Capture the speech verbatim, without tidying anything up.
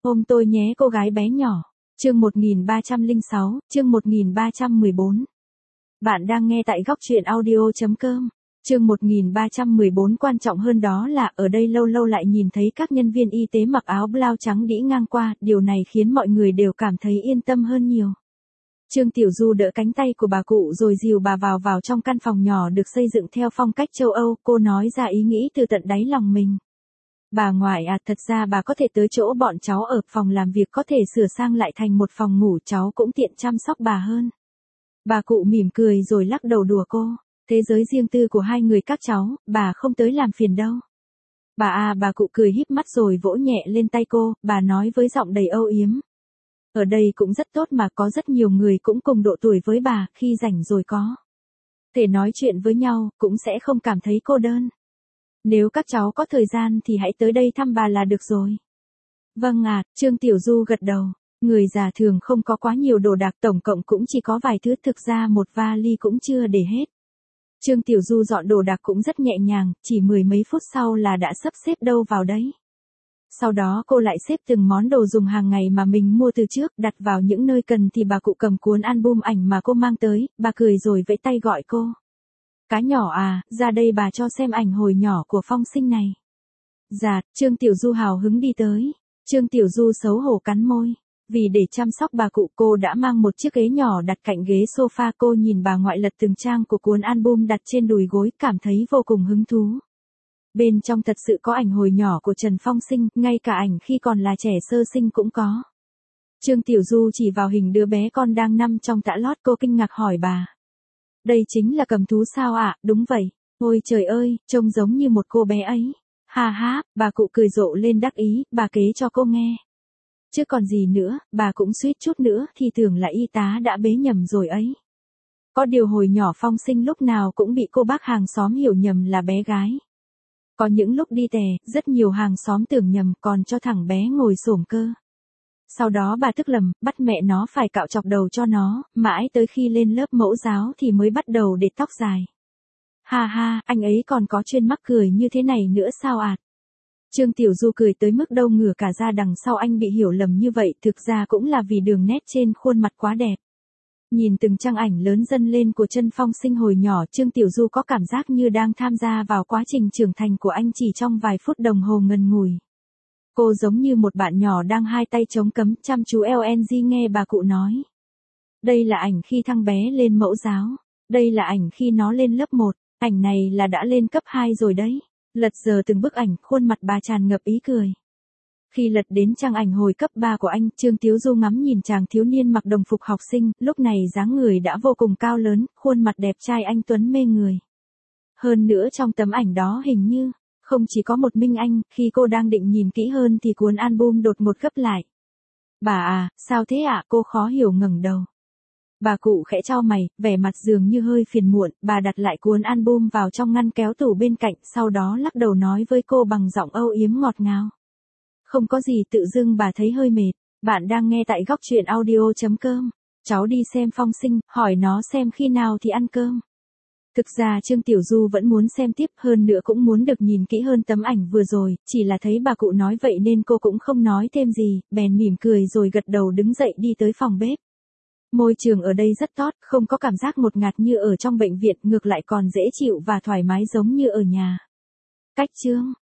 Ôm tôi nhé cô gái bé nhỏ. Chương một nghìn ba trăm lẻ sáu, chương một nghìn ba trăm mười bốn. Bạn đang nghe tại góc truyện audio chấm com. Chương một nghìn ba trăm mười bốn quan trọng hơn đó là ở đây lâu lâu lại nhìn thấy các nhân viên y tế mặc áo blau trắng đĩ ngang qua, điều này khiến mọi người đều cảm thấy yên tâm hơn nhiều. Trương Tiểu Du đỡ cánh tay của bà cụ rồi dìu bà vào vào trong căn phòng nhỏ được xây dựng theo phong cách châu Âu, cô nói ra ý nghĩ từ tận đáy lòng mình. Bà ngoại à, thật ra bà có thể tới chỗ bọn cháu ở, phòng làm việc có thể sửa sang lại thành một phòng ngủ, cháu cũng tiện chăm sóc bà hơn. Bà cụ mỉm cười rồi lắc đầu đùa cô, thế giới riêng tư của hai người các cháu, bà không tới làm phiền đâu. Bà à, bà cụ cười híp mắt rồi vỗ nhẹ lên tay cô, bà nói với giọng đầy âu yếm. Ở đây cũng rất tốt mà, có rất nhiều người cũng cùng độ tuổi với bà, khi rảnh rồi có thể nói chuyện với nhau, cũng sẽ không cảm thấy cô đơn. Nếu các cháu có thời gian thì hãy tới đây thăm bà là được rồi. Vâng ạ, à, Trương Tiểu Du gật đầu. Người già thường không có quá nhiều đồ đạc, tổng cộng cũng chỉ có vài thứ, thực ra một vali cũng chưa để hết. Trương Tiểu Du dọn đồ đạc cũng rất nhẹ nhàng, chỉ mười mấy phút sau là đã sắp xếp đâu vào đấy. Sau đó cô lại xếp từng món đồ dùng hàng ngày mà mình mua từ trước, đặt vào những nơi cần thì bà cụ cầm cuốn album ảnh mà cô mang tới, bà cười rồi vẫy tay gọi cô. Cá nhỏ à, ra đây bà cho xem ảnh hồi nhỏ của Phong Sinh này. Dạ, Trương Tiểu Du hào hứng đi tới. Trương Tiểu Du xấu hổ cắn môi. Vì để chăm sóc bà cụ cô đã mang một chiếc ghế nhỏ đặt cạnh ghế sofa, cô nhìn bà ngoại lật từng trang của cuốn album đặt trên đùi gối, cảm thấy vô cùng hứng thú. Bên trong thật sự có ảnh hồi nhỏ của Trần Phong Sinh, ngay cả ảnh khi còn là trẻ sơ sinh cũng có. Trương Tiểu Du chỉ vào hình đứa bé con đang nằm trong tã lót, cô kinh ngạc hỏi bà. Đây chính là cầm thú sao ạ? À? Đúng vậy. Ôi trời ơi, trông giống như một cô bé ấy. Ha ha, bà cụ cười rộ lên đắc ý, bà kể cho cô nghe. Chứ còn gì nữa, bà cũng suýt chút nữa thì tưởng là y tá đã bế nhầm rồi ấy. Có điều hồi nhỏ Phong Sinh lúc nào cũng bị cô bác hàng xóm hiểu nhầm là bé gái. Có những lúc đi tè, rất nhiều hàng xóm tưởng nhầm, còn cho thằng bé ngồi xổm cơ. Sau đó bà tức lầm, bắt mẹ nó phải cạo chọc đầu cho nó, mãi tới khi lên lớp mẫu giáo thì mới bắt đầu để tóc dài. Ha ha, anh ấy còn có chuyên mắc cười như thế này nữa sao ạ? À? Trương Tiểu Du cười tới mức đâu ngửa cả ra đằng sau anh bị hiểu lầm như vậy, thực ra cũng là vì đường nét trên khuôn mặt quá đẹp. Nhìn từng trang ảnh lớn dâng lên của Trần Phong Sinh hồi nhỏ, Trương Tiểu Du có cảm giác như đang tham gia vào quá trình trưởng thành của anh chỉ trong vài phút đồng hồ ngần ngủi. Cô giống như một bạn nhỏ đang hai tay chống cấm, chăm chú lờ en giê nghe bà cụ nói. Đây là ảnh khi thằng bé lên mẫu giáo. Đây là ảnh khi nó lên lớp một. Ảnh này là đã lên cấp hai rồi đấy. Lật giờ từng bức ảnh, khuôn mặt bà tràn ngập ý cười. Khi lật đến trang ảnh hồi cấp ba của anh, Trương Tiểu Du ngắm nhìn chàng thiếu niên mặc đồng phục học sinh, lúc này dáng người đã vô cùng cao lớn, khuôn mặt đẹp trai anh tuấn mê người. Hơn nữa trong tấm ảnh đó hình như không chỉ có một mình anh, khi cô đang định nhìn kỹ hơn thì cuốn album đột ngột gấp lại. Bà à, sao thế ạ? À? Cô khó hiểu ngẩng đầu. Bà cụ khẽ chau mày, vẻ mặt dường như hơi phiền muộn, bà đặt lại cuốn album vào trong ngăn kéo tủ bên cạnh, sau đó lắc đầu nói với cô bằng giọng âu yếm ngọt ngào. Không có gì, tự dưng bà thấy hơi mệt. Bạn đang nghe tại góc truyện audio chấm com. Cháu đi xem Phong Sinh, hỏi nó xem khi nào thì ăn cơm. Thực ra Trương Tiểu Du vẫn muốn xem tiếp, hơn nữa cũng muốn được nhìn kỹ hơn tấm ảnh vừa rồi, chỉ là thấy bà cụ nói vậy nên cô cũng không nói thêm gì, bèn mỉm cười rồi gật đầu đứng dậy đi tới phòng bếp. Môi trường ở đây rất tốt, không có cảm giác ngột ngạt như ở trong bệnh viện, ngược lại còn dễ chịu và thoải mái giống như ở nhà. Cách chương